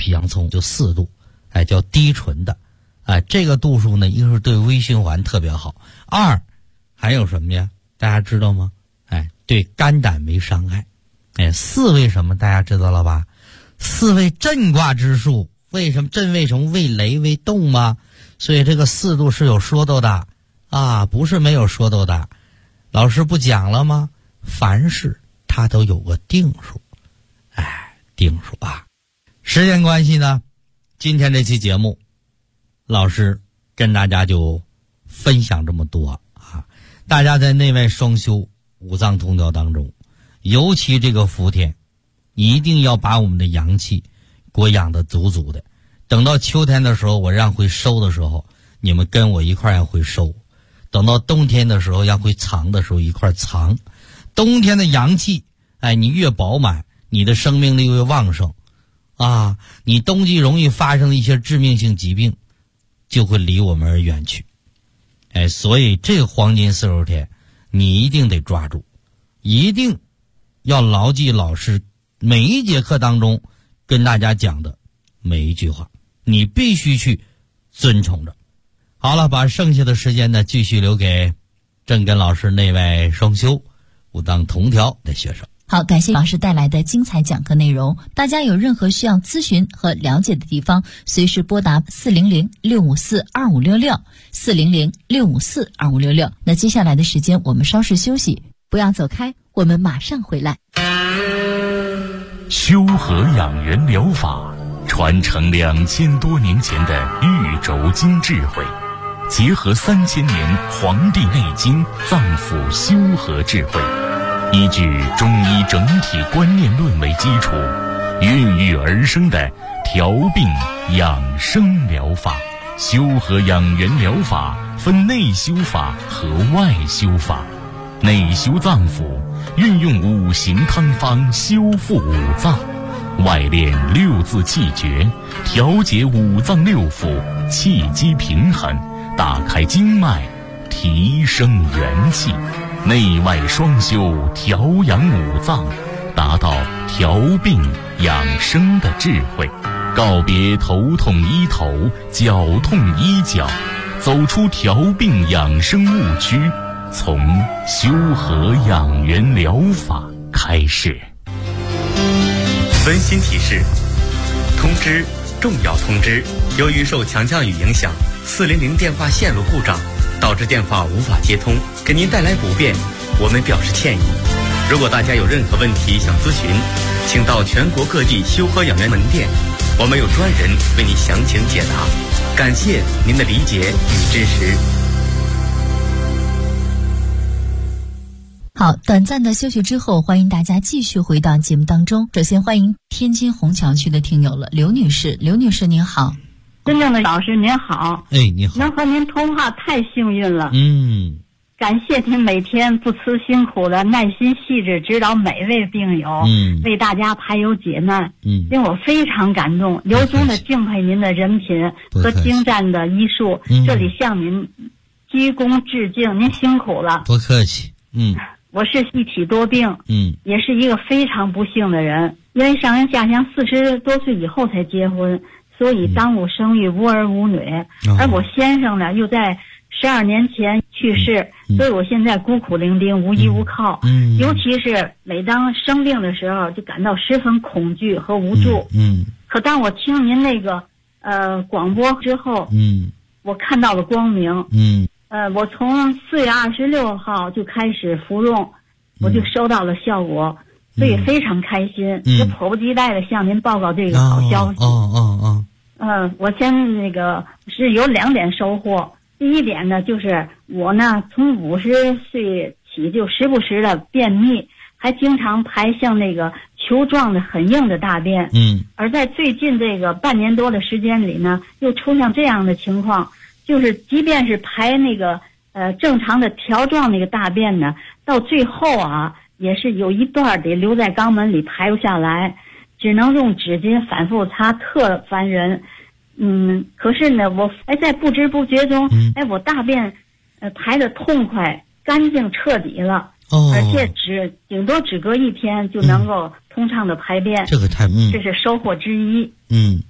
皮洋葱就4度，叫低醇的，这个度数呢，一个是对微循环特别好，2还有什么呀？大家知道吗？对肝胆没伤害。4为什么大家知道了吧？4为震卦之数。为什么震？为什么为雷为动吗？所以这个4度是有说头的不是没有说头的。老师不讲了吗？凡事它都有个定数，定数时间关系呢，今天这期节目老师跟大家就分享这么多大家在内外双修五脏通调当中，尤其这个伏天一定要把我们的阳气给我养得足足的。等到秋天的时候我让会收的时候，你们跟我一块要会收。等到冬天的时候要会藏的时候一块藏。冬天的阳气你越饱满，你的生命力越旺盛你冬季容易发生的一些致命性疾病就会离我们而远去。所以这个黄金40天你一定得抓住，一定要牢记老师每一节课当中跟大家讲的每一句话，你必须去遵从着。好了，把剩下的时间呢继续留给正跟老师内外双修五脏同调的学生。 好，感谢老师带来的精彩讲课内容。大家有任何需要咨询和了解的地方，随时拨打400-654-2566 400-654-2566。那接下来的时间我们稍事休息，不要走开，我们马上回来。 修和养元疗法传承2000多年前的玉轴经智慧，结合3000年《黄帝内经》脏腑修和智慧，依据中医整体观念论为基础，孕育而生的调病养生疗法。修和养元疗法分内修法和外修法。内修脏腑，运用5行汤方修复五脏；外练6字气诀，调节五脏六腑，气机平衡，打开经脉，提升元气。内外双修，调养五脏，达到调病养生的智慧。告别头痛医头，脚痛医脚，走出调病养生误区，从修和养元疗法开始。 温馨提示：通知，重要通知！由于受强降雨影响，400电话线路故障，导致电话无法接通，给您带来不便，我们表示歉意。如果大家有任何问题想咨询，请到全国各地修和养元门店，我们有专人为您详情解答。感谢您的理解与支持。 好，短暂的休息之后，欢迎大家继续回到节目当中。首先欢迎天津虹桥区的听友了，刘女士。刘女士您好。 真正的老师您好。 你好。 能和您通话太幸运了。感谢您每天不辞辛苦的耐心细致指导每位病友，为大家排忧解难，令我非常感动，由衷的敬佩您的人品和精湛的医术，这里向您鞠躬致敬，您辛苦了。 不客气。 我是一体多病，也是一个非常不幸的人，因为上人下乡40多岁以后才结婚，所以耽误生育，无儿无女，而我先生呢又在12年前去世，所以我现在孤苦伶仃，无依无靠，尤其是每当生病的时候就感到十分恐惧和无助。可当我听您那个广播之后，我看到了光明。我从4月26号就开始服用，我就收到了效果，所以非常开心，就迫不及待的向您报告这个好消息。我先是有2点收获。第一点呢，就是我呢从50岁起就时不时的便秘，还经常排像球状的很硬的大便。而在最近这个半年多的时间里呢，又出现这样的情况，就是即便是排正常的条状大便呢，到最后也是有一段得留在肛门里排不下来，只能用纸巾反复擦，特烦人。可是呢，我在不知不觉中，我大便排得痛快、干净、彻底了，而且顶多只隔1天就能够通畅的排便，这是收获之一。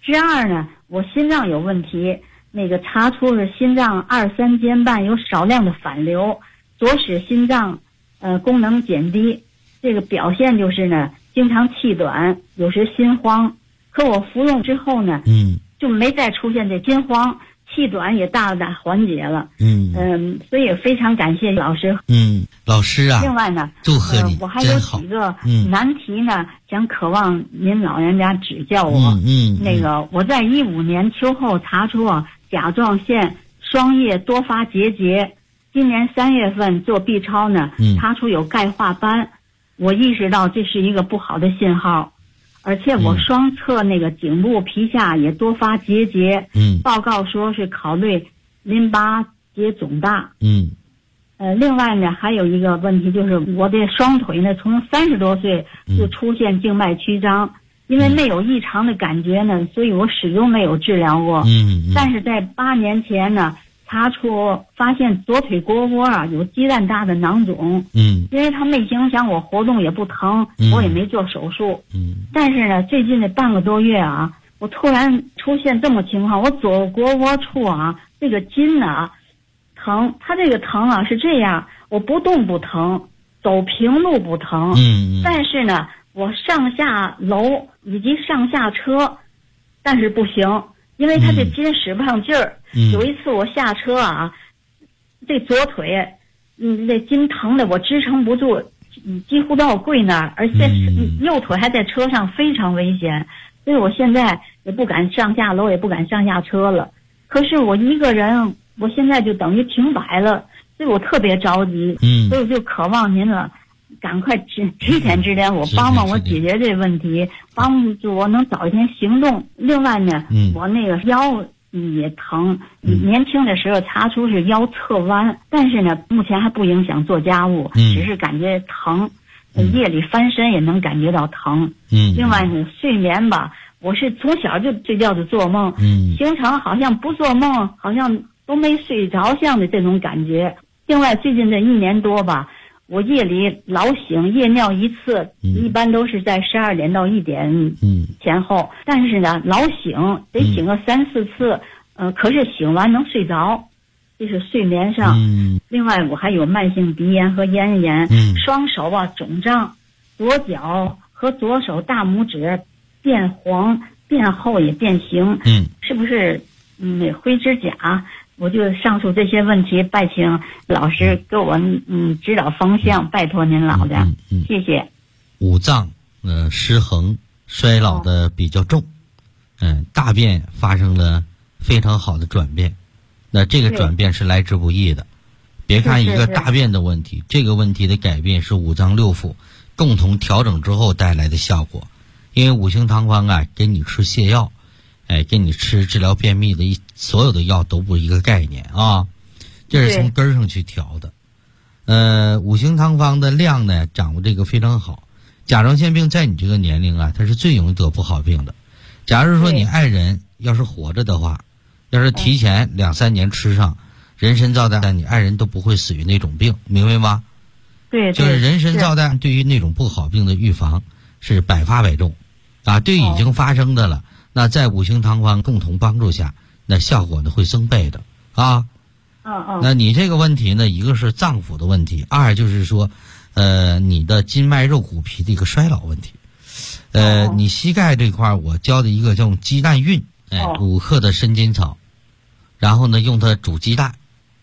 之二呢，我心脏有问题，那个查出是心脏2、3间瓣有少量的反流，左室心脏功能减低，这个表现就是呢，经常气短，有时心慌。可我服用之后呢，就没再出现这心慌，气短也大大缓解了。所以非常感谢老师。 老师啊， 另外呢， 祝贺你， 我还有几个难题呢，想渴望您老人家指教我。那个我在15年秋后查出甲状腺双叶多发结节，今年3月份做 B 超呢，查出有钙化斑，我意识到这是一个不好的信号。而且我双侧那个颈部皮下也多发结节，报告说是考虑淋巴结肿大。另外呢，还有一个问题就是我的双腿呢，从30多岁就出现静脉曲张，因为没有异常的感觉呢，所以我始终没有治疗过。但是在8年前呢，发现左腿腘窝有鸡蛋大的囊肿。因为它没影响我活动，也不疼，我也没做手术。但是呢，最近的半个多月我突然出现这么情况，我左腘窝处这个筋疼，它这个疼是这样，我不动不疼，走平路不疼。但是呢，我上下楼以及上下车，但是不行，因为它这筋使不上劲儿。有一次我下车这左腿，这筋疼的我支撑不住，几乎都要跪那儿，而且右腿还在车上，非常危险。所以我现在也不敢上下楼，也不敢上下车了。可是我一个人，我现在就等于停摆了，所以我特别着急。所以我就渴望您了，赶快提前指点我，帮帮我解决这问题，帮助我能早一天行动。另外呢，我那个腰也疼，年轻的时候查出是腰侧弯，但是呢，目前还不影响做家务，只是感觉疼，夜里翻身也能感觉到疼。另外呢，睡眠吧，我是从小就睡觉就做梦，形成好像不做梦，好像都没睡着像的这种感觉。另外最近这1年多吧，我夜里老醒，夜尿一次，一般都是在12点到1点前后，但是呢，老醒得醒个3、4次，可是醒完能睡着，这是睡眠上。另外我还有慢性鼻炎和咽炎，双手肿胀，左脚和左手大拇指变黄、变厚也变形。是不是灰指甲？我就上述这些问题，拜请老师给我指导方向，拜托您老的，谢谢。 五脏失衡，衰老的比较重，大便发生了非常好的转变，那这个转变是来之不易的。别看一个大便的问题，这个问题的改变是五脏六腑共同调整之后带来的效果。因为五行汤方给你吃泻药，给你吃治疗便秘的所有的药都不是一个概念这是从根儿上去调的。五行汤方的量呢，掌握这个非常好。甲状腺病在你这个年龄它是最容易得不好病的。假如说你爱人要是活着的话，要是提前2、3年吃上人参皂苷，你爱人都不会死于那种病，明白吗？ 对， 就是人参皂苷对于那种不好病的预防是百发百中对已经发生的了，那在五行汤方共同帮助下，那效果呢会增倍的那你这个问题呢，一个是脏腑的问题，二就是说你的筋脉肉骨皮的一个衰老问题。你膝盖这块我教的一个叫鸡蛋运，5克的生筋草，然后呢用它煮鸡蛋。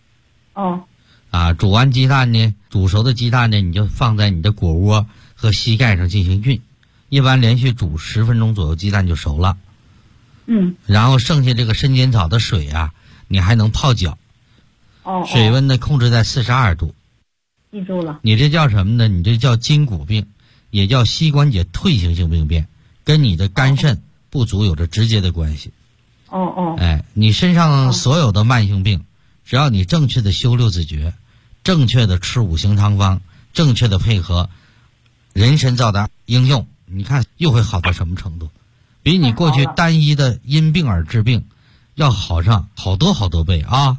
煮完鸡蛋呢，煮熟的鸡蛋呢，你就放在你的腘窝和膝盖上进行运，一般连续煮10分钟左右，鸡蛋就熟了。然后剩下这个生筋草的水你还能泡脚。水温呢控制在42度。 记住了。 你这叫什么呢？你这叫筋骨病，也叫膝关节退行性病变，跟你的肝肾不足有着直接的关系。你身上所有的慢性病，只要你正确的修6字诀，正确的吃五行汤方，正确的配合人参皂苷应用，你看又会好到什么程度？比你过去单一的因病而治病要好上好多好多倍好。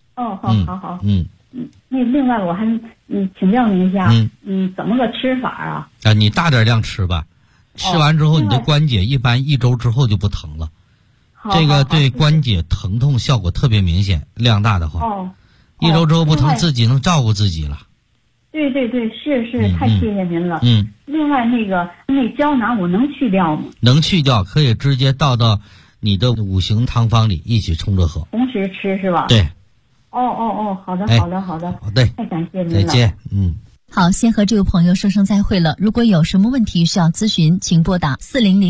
那另外我还请教您一下，怎么个吃法你大点量吃吧，吃完之后你的关节一般1周之后就不疼了， 这个对关节疼痛效果特别明显，量大的话。 哦。 一周不疼，自己能照顾自己了。 对，是，太谢谢您了。另外那胶囊我能去掉吗？能去掉，可以直接倒到你的五行汤方里一起冲着喝。 同时吃是吧？ 对。 好的。好的，太感谢您了。 再见。 好，先和这位朋友说声再会了。如果有什么问题需要咨询，请拨打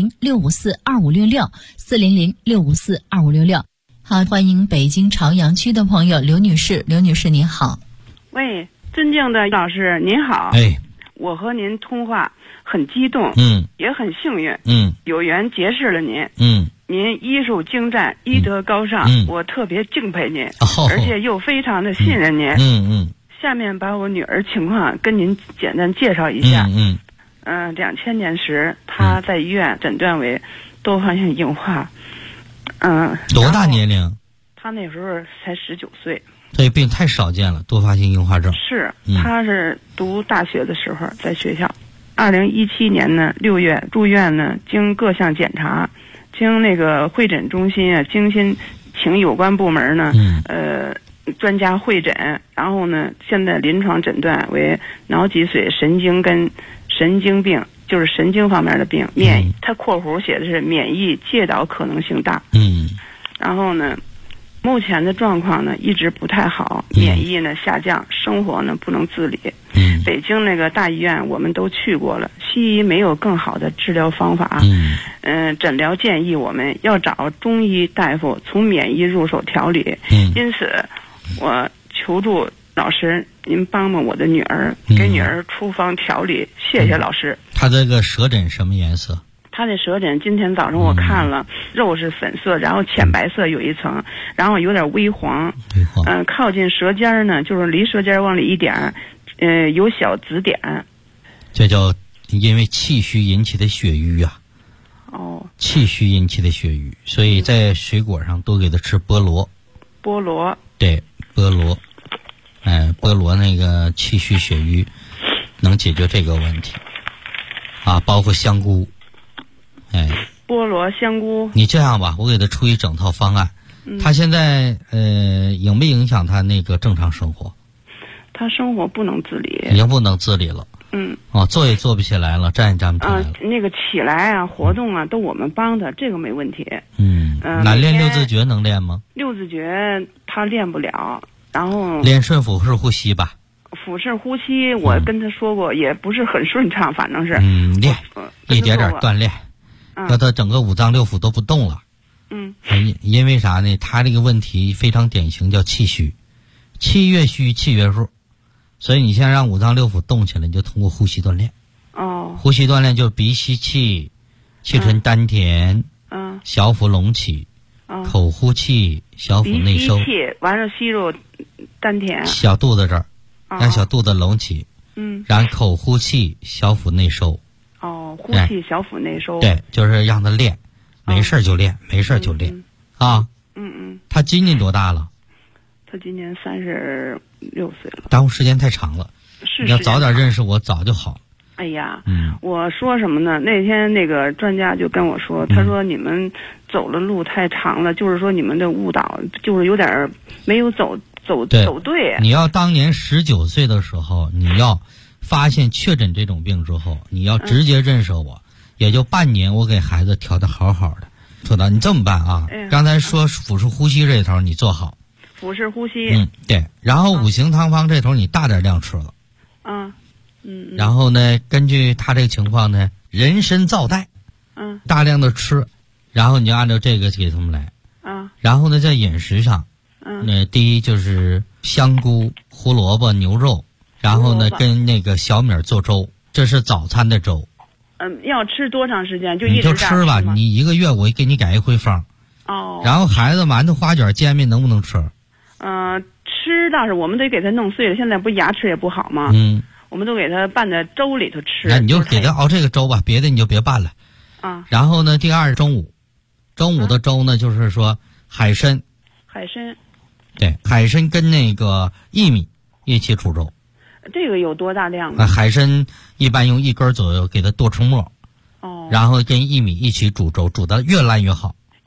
400-654-2566，400-654-2566。好，欢迎北京朝阳区的朋友刘女士。刘女士您好。 喂，尊敬的老师您好。我和您通话很激动，也很幸运，有缘结识了您，您医术精湛，医德高尚，我特别敬佩您，而且又非常的信任您。下面把我女儿情况跟您简单介绍一下。2000年时，她在医院诊断为多发性硬化。 多大年龄？ 她那时候才19岁。 这病太少见了，多发性硬化症。 是，她是读大学的时候在学校。2017年呢6月住院呢，经各项检查，经那个会诊中心啊精心请有关部门呢，专家会诊，然后呢，现在临床诊断为脑脊髓神经跟神经病，就是神经方面的病。它括弧写的是免疫介导可能性大。然后呢，目前的状况呢一直不太好，免疫呢下降，生活呢不能自理。北京那个大医院我们都去过了，西医没有更好的治疗方法。诊疗建议我们要找中医大夫从免疫入手调理。因此我求助老师您帮帮我的女儿，给女儿出方调理。谢谢老师。 她这个舌诊什么颜色？ 她的舌诊今天早上我看了，肉是粉色，然后浅白色有一层，然后有点微黄。靠近舌尖呢，就是离舌尖往里一点，有小紫点。 这叫因为气虚引起的血瘀啊。气虚引起的血瘀，所以在水果上多给她吃菠萝。对，菠萝。菠萝那个气虚血瘀能解决这个问题啊，包括香菇。 菠萝香菇。 你这样吧，我给他出一整套方案。他现在影没影响他那个正常生活？ 他生活不能自理， 已经不能自理了。坐也坐不起来了，站也站不起来了。 那个起来啊，活动啊，都我们帮他，这个没问题。 那练六字诀能练吗？ 六字诀他练不了，然后练顺腹式呼吸吧。 腹式呼吸我跟他说过，也不是很顺畅，反正是练一点点锻炼，让他整个五脏六腑都不动了。因为啥呢？他这个问题非常典型，叫气虚，气越虚气越弱，所以你现在让五脏六腑动起来，你就通过呼吸锻炼。呼吸锻炼就是鼻吸气，气沉丹田，小腹隆起，口呼气，小腹内收。 鼻吸气，完了吸入丹田， 小肚子这儿，让小肚子隆起。然后口呼气，小腹内收。 呼气小腹内收。 对，就是让他练，没事就练，没事就练啊。他今年多大了？ 他今年36岁了。 耽误时间太长了，你要早点认识我，早就好。 哎呀，我说什么呢？那天那个专家就跟我说，他说你们走的路太长了，就是说你们的误导，就是有点没有走对。 你要当年19岁的时候，你要发现确诊这种病之后，你要直接认识我，也就半年，我给孩子调的好好的。说到你这么办啊？刚才说腹式呼吸这头你做好。 腹式呼吸。 对。然后五行汤方这头你大点量吃了。然后呢，根据他这个情况呢，人参皂带，大量的吃，然后你就按照这个给他们来。然后呢，在饮食上，第一就是香菇、胡萝卜、牛肉，然后呢跟那个小米做粥，这是早餐的粥。 要吃多长时间？就一直你就吃吧，你1个月我给你改一回方。然后孩子馒头、花卷、煎饼能不能吃？ 吃倒是我们得给他弄碎了，现在不牙齿也不好吗？我们都给他拌在粥里头吃。 那你就给他熬这个粥吧，别的你就别拌了。然后呢，第二中午的粥呢，就是说海参。对，海参跟那个薏米一起煮粥。 这个有多大量啊？ 海参一般用1根左右给它剁成末。然后跟薏米一起煮粥，煮得越烂越好。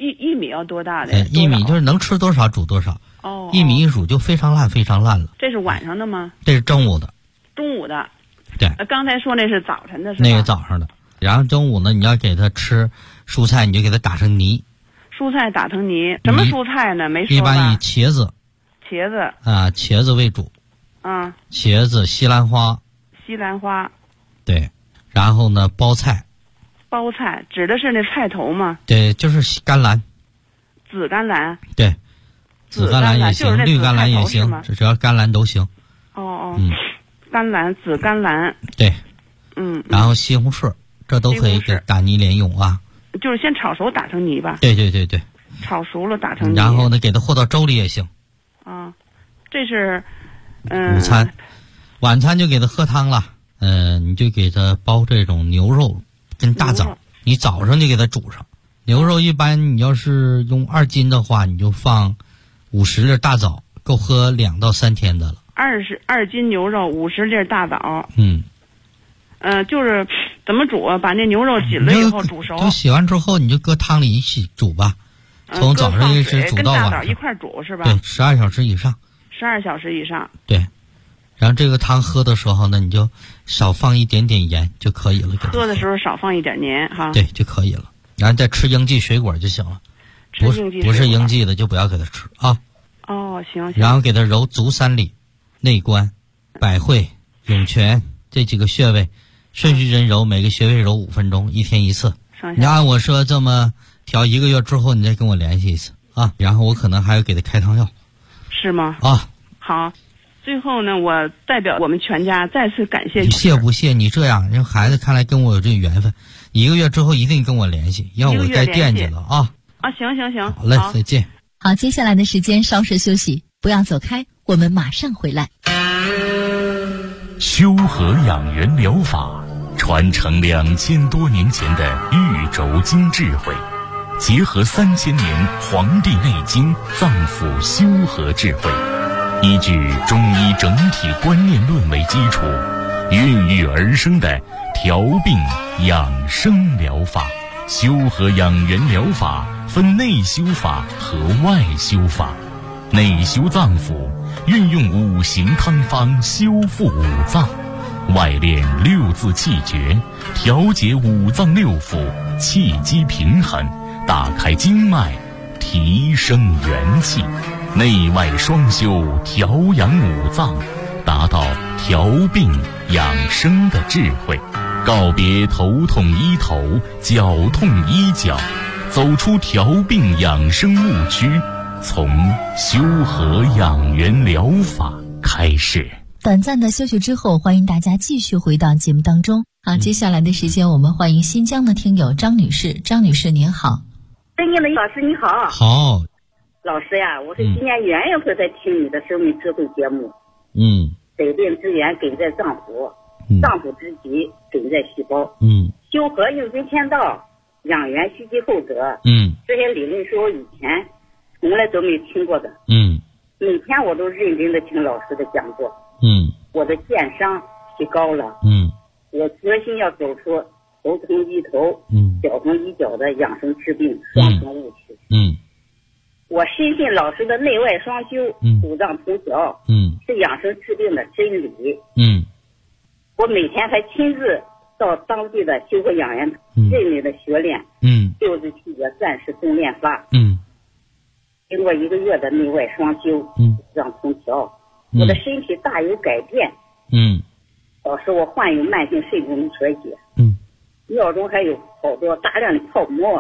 一米要多大的 ？1米就是能吃多少煮多少。 哦 ，1米一煮就非常烂非常烂了。 这是晚上的吗？ 这是中午的。 中午的。 对。 刚才说那是早晨的是吧？ 那个早上的。然后中午呢，你要给它吃蔬菜，你就给它打成泥。 蔬菜打成泥，什么蔬菜呢？没说吧。 一般以茄子。 茄子。 啊，茄子为主。 啊。 茄子、西兰花。 西兰花。 对。然后呢，包菜。 包菜指的是那菜头吗？ 对，就是甘蓝。 紫甘蓝。 对。紫甘蓝也行，绿甘蓝也行，只要甘蓝都行。 哦。甘蓝、紫甘蓝。 对。然后西红柿，这都可以给打泥连用啊。 就是先炒熟打成泥吧。 对。 炒熟了打成泥。 然后呢，给它和到粥里也行。 啊，这是午餐，晚餐就给它喝汤了。你就给它煲这种牛肉跟大枣，你早上就给它煮上。牛肉一般你要是用2斤的话，你就放50粒大枣，够喝2到3天的了。 2斤牛肉50粒大枣。就是怎么煮啊？把那牛肉洗了以后煮熟。 就洗完之后，你就搁汤里一起煮吧。从早上一直煮到晚上。 跟大枣一块煮是吧？ 对，12小时以上。 12小时以上。 对。然后这个汤喝的时候呢，你就少放一点点盐就可以了。 喝的时候少放一点盐哈。 对，就可以了。然后再吃应季水果就行了。不是应季的就不要给它吃啊。 哦，行。 然后给它揉足3里、内关、百会、涌泉这几个穴位，顺时针揉，每个穴位揉5分钟，1天1次。你按我说这么调1个月之后，你再跟我联系一次啊。然后我可能还要给他开汤药。 是吗？ 啊。 好。最后呢，我代表我们全家再次感谢你。 谢不谢？你这样，让孩子看来跟我有这缘分，1个月之后一定跟我联系，要我该惦记了啊。 行。 好嘞，再见。 好，接下来的时间稍事休息，不要走开，我们马上回来。 修和养元疗法传承2000多年前的玉轴经智慧，结合3000年《黄帝内经》脏腑修和智慧，依据中医整体观念论为基础，孕育而生的调病养生疗法。修和养元疗法分内修法和外修法。内修脏腑，运用5行汤方修复5脏；外练6字气诀，调节5脏6腑，气机平衡，打开经脉，提升元气。内外双修，调养5脏，达到调病养生的智慧。告别头痛医头，脚痛医脚，走出调病养生误区，从修和养元疗法开始。 短暂的休息之后，欢迎大家继续回到节目当中。好，接下来的时间我们欢迎新疆的听友张女士。张女士您好。 尊敬的老师你好。 好。 老师呀，我是今年元月份在听你的生命智慧节目。百病之源根在脏腑，脏腑之疾根在细胞。修和应经天道，养元蓄积后者。这些理论是我以前从来都没听过的。每天我都认真的听老师的讲座。我的健伤提高了。我决心要走出头疼医头，脚疼医脚的养生治病双重误区。我深信老师的内外双修，五脏同调，是养生治病的真理。我每天还亲自到当地的修和养元镇里的学练6字气诀暂时动练法。经过1个月的内外双修，五脏同调，我的身体大有改变。老师，我患有慢性肾功能衰竭，尿中还有好多大量的泡沫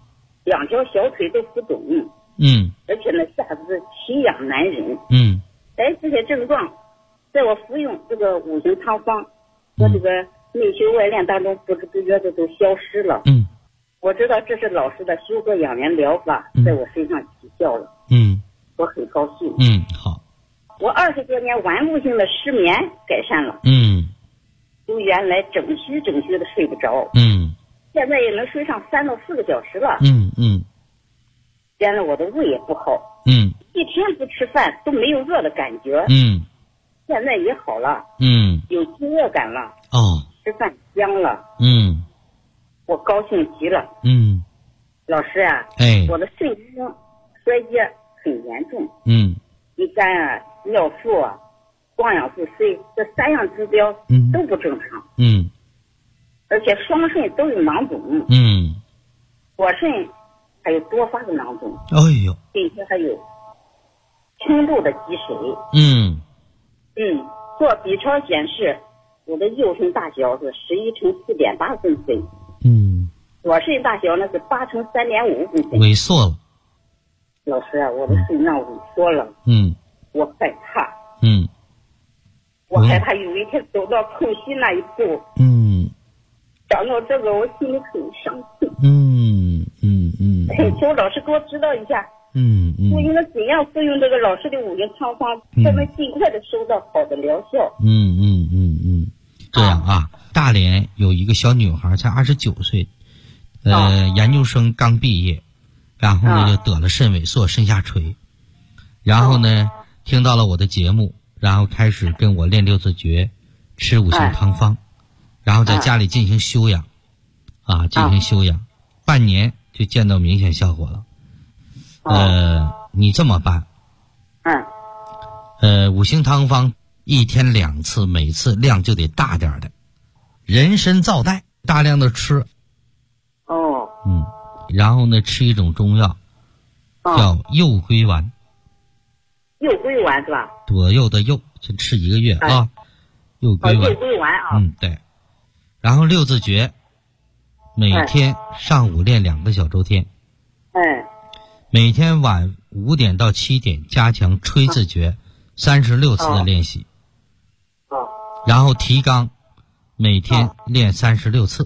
，2条小腿都浮肿，而且呢下肢奇痒难忍。这些症状在我服用这个5行汤方和这个内修外练当中不知不觉的都消失了。我知道这是老师的修和养元疗法在我身上起效了。我很高兴。 好。 我20多年顽固性的失眠改善了。由原来整虚的睡不着，现在也能睡上3到4个小时了。原来我的胃也不好，一天不吃饭都没有饿的感觉。现在也好了。有饥饿感了。吃饭香了。我高兴极了。 老师啊，我的肾功衰竭很严重，乙肝啊、尿素啊、光氧素 C 这3样指标都不正常，而且双肾都有囊肿，左肾还有多发的囊肿，并且还有轻度的积水，做 B 超显示我的右肾大小是11×4.8公分，左肾大小呢是8×3.5公分， 萎缩了。 老师啊，我的肾脏萎缩了，我害怕，我害怕有一天走到空心那一步，想到这个我心里很伤心，恳求老师给我指导一下，我应该怎样服用这个老师的五仁汤方，才能尽快的收到好的疗效？ 这样啊，大连有一个小女孩才29岁，研究生刚毕业，然后呢就得了肾萎缩、肾下垂，然后呢听到了我的节目，然后开始跟我练六字诀，吃五行汤方，然后在家里进行修养，进行修养，半年就见到明显效果了。你这么办，五行汤方1天2次，每次量就得大点的，人参皂苷大量的吃，然后呢吃一种中药，叫右归丸。 右归丸是吧？ 左右的右，就吃1个月啊。右归丸。 右归丸啊。 对。然后六字诀，每天上午练2个小周天。每天晚5点到7点加强吹字诀36次的练习。然后提纲，每天练36次。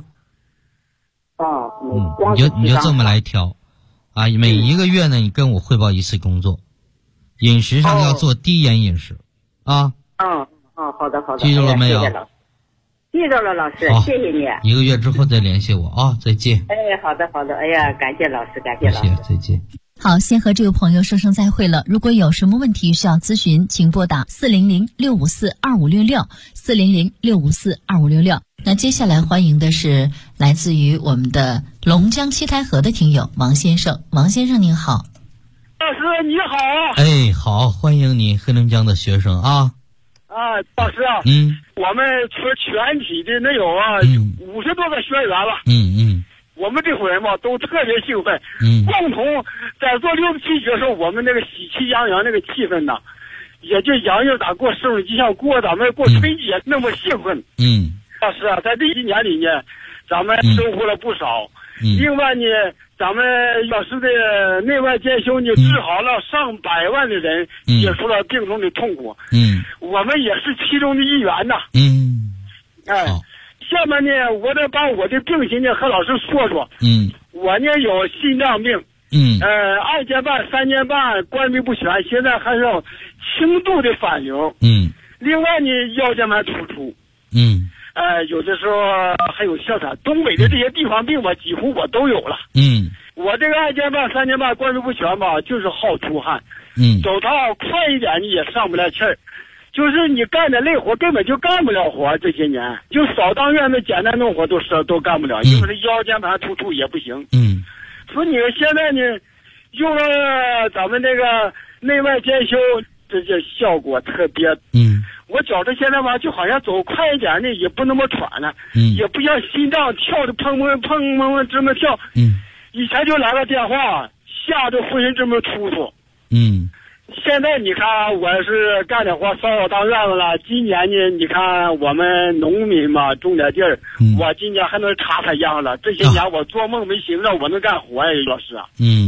你就这么来挑，每1个月呢，你跟我汇报1次工作，饮食上要做低盐饮食， 好的， 记住了没有？ 记住了，老师，谢谢你。 1个月之后再联系我啊，再见。 好的，哎呀，感谢老师，感谢老师， 再见。 好，先和这位朋友说声再会了。如果有什么问题需要咨询，请拨打400-654-2566，400-654-2566。那接下来欢迎的是来自于我们的龙江七台河的听友王先生。王先生您好。 老师你好。 好，欢迎你，黑龙江的学生啊。 老师啊，我们全体的能有50多个学员了。我们这伙人嘛都特别兴奋，共同在做六字七诀的时候，我们那个喜气洋洋那个气氛呢，也就洋洋咋过生日，就像过咱们过春节那么兴奋。老师啊，在这1年里呢，咱们收获了不少。另外呢，咱们老师的内外兼修呢，治好了上百万的人，解除了病中的痛苦。我们也是其中的一员呐。下面呢，我得把我的病情呢和老师说说。我呢有心脏病，2年半、3年半关闭不全，现在还是轻度的反流。另外呢，腰间盘突出。有的时候还有哮喘，东北的这些地方病吧，几乎我都有了。我这个2年半、3年半关闭不全吧，就是好出汗。走道快一点你也上不来气儿。就是你干的累活根本就干不了活，这些年就扫当院的简单农活都干不了，因为这腰间盘突出也不行。所以你们现在呢，用了咱们这个内外兼修，这些效果特别。我觉着现在吧，就好像走快一点呢，也不那么喘了，也不像心脏跳的砰砰砰砰这么跳。以前就来个电话，吓得浑身这么突突。现在你看，我是干点活扫扫当院子了。今年呢，你看我们农民嘛，种点地儿，我今年还能插秧了。这些年我做梦没寻思到我能干活呀，老师啊。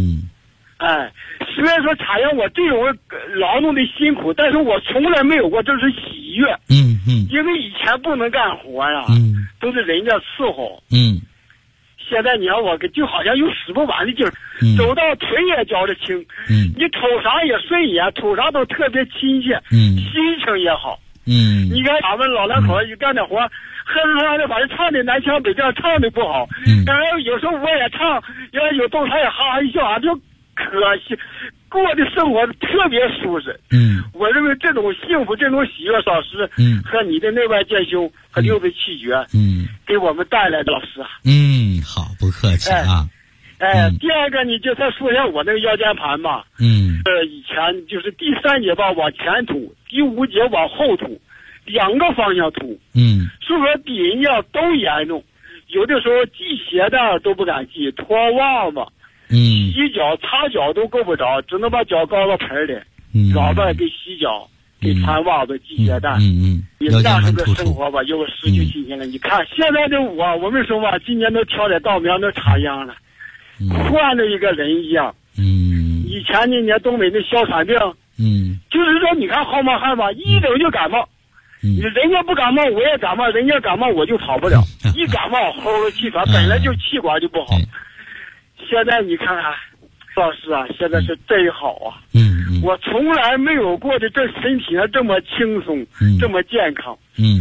虽然说插秧我这种劳动的辛苦，但是我从来没有过这是喜悦。因为以前不能干活呀，都是人家伺候。现在你看我就好像有使不完的劲儿，走到腿也觉着轻，你瞅啥也顺眼，瞅啥都特别亲切，心情也好。你看咱们老两口一干点活，哼哼的，反正唱的南腔北调，唱的不好。然后有时候我也唱，要有动他也哈哈一笑，就可惜。过的生活特别舒适。我认为这种幸福、这种喜悦，老师和你的内外兼修和六字七诀，给我们带来的老师啊。 好，不客气啊。 第二个你就再说一下我那个腰间盘吧。以前就是第3节吧往前凸，第5节往后凸，2个方向凸。所以说低音药都严重，有的时候系鞋带都不敢系，脱袜子，洗脚擦脚都够不着，只能把脚高到盆里，老伴给洗脚，给穿袜子系鞋带。那是个生活吧，又失去信心了。你看现在的我们说吧，今年都挑点稻苗都插秧了，换了一个人一样。以前那年东北那哮喘病，就是说你看号冒汗吧，一整就感冒。人家不感冒我也感冒，人家感冒我就好不了，一感冒齁了气喘，本来就气管就不好。现在你看看老师啊，现在是真好啊。我从来没有过的这身体上这么轻松，这么健康。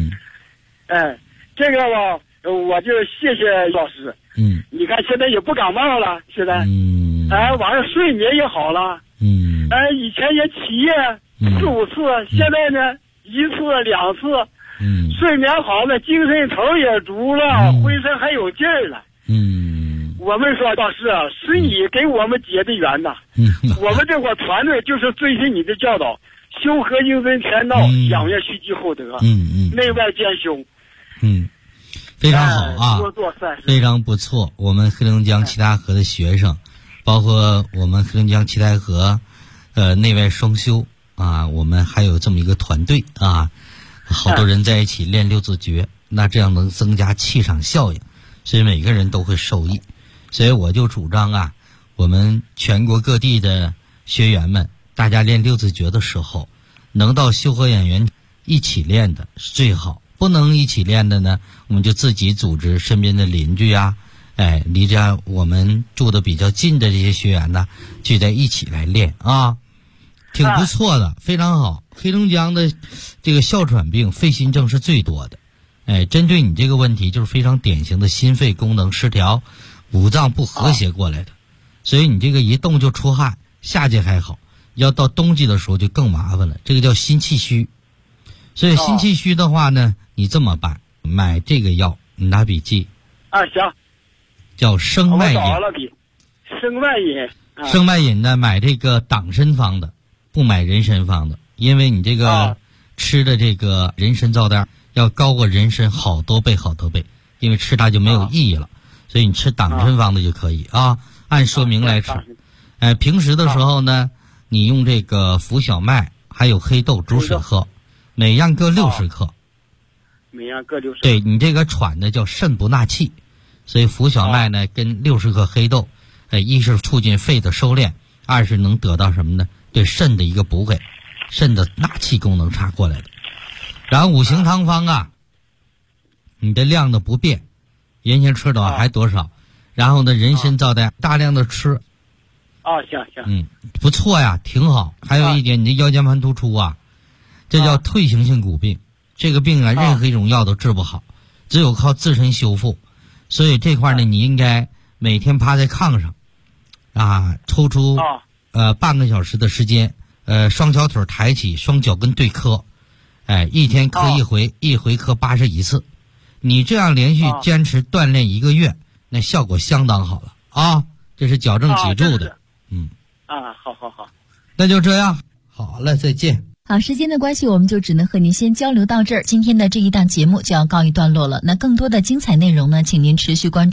这个吧我就谢谢老师。你看现在也不感冒了，现在晚上睡眠也好了。以前也起夜4、5次，现在呢1次2次。睡眠好了，精神头也足了，浑身还有劲儿了。我们说老师啊，是你给我们结的缘呐。我们这块团队就是遵循你的教导，修和应尊天道，享乐须积厚德，内外兼修。 非常好啊， 多做善事， 非常不错。我们黑龙江七台河的学生，包括我们黑龙江七台河内外双修啊，我们还有这么一个团队啊，好多人在一起练6字诀，那这样能增加气场效应，所以每个人都会受益。所以我就主张啊，我们全国各地的学员们，大家练6字诀的时候，能到修和养元一起练的是最好。不能一起练的呢，我们就自己组织身边的邻居啊，离着我们住的比较近的这些学员呢，聚在一起来练啊，挺不错的，非常好。黑龙江的这个哮喘病、肺心症是最多的，针对你这个问题，就是非常典型的心肺功能失调、五脏不和谐过来的，所以你这个一动就出汗，夏季还好，要到冬季的时候就更麻烦了，这个叫心气虚。所以心气虚的话呢，你这么办，买这个药，你拿笔记。 行。 叫生脉饮。 生脉饮。 生脉饮呢，买这个党参方的，不买人参方的，因为你这个吃的这个人参皂苷要高过人参好多倍，因为吃它就没有意义了，所以你吃党参方的就可以啊，按说明来吃。平时的时候呢，你用这个浮小麦还有黑豆煮水喝。每样各60克， 每样各60克。 对，你这个喘的叫肾不纳气，所以浮小麦呢跟60克黑豆，一是促进肺的收敛，二是能得到什么呢？对肾的一个补给，肾的纳气功能差过来的。然后五行汤方啊，你的量的不变，原先吃的还多少，然后呢人参皂苷大量的吃。 行。 不错呀，挺好。还有一点，你的腰间盘突出啊。这叫退行性骨病，这个病啊，任何一种药都治不好，只有靠自身修复。所以这块呢，你应该每天趴在炕上，抽出半个小时的时间，双小腿抬起，双脚跟对磕，一天磕一回，一回磕81次。你这样连续坚持锻炼1个月，那效果相当好了啊！这是矫正脊柱的。 好。 那就这样，好了，再见。 好，时间的关系，我们就只能和您先交流到这儿。今天的这一档节目就要告一段落了。那更多的精彩内容呢，请您持续关注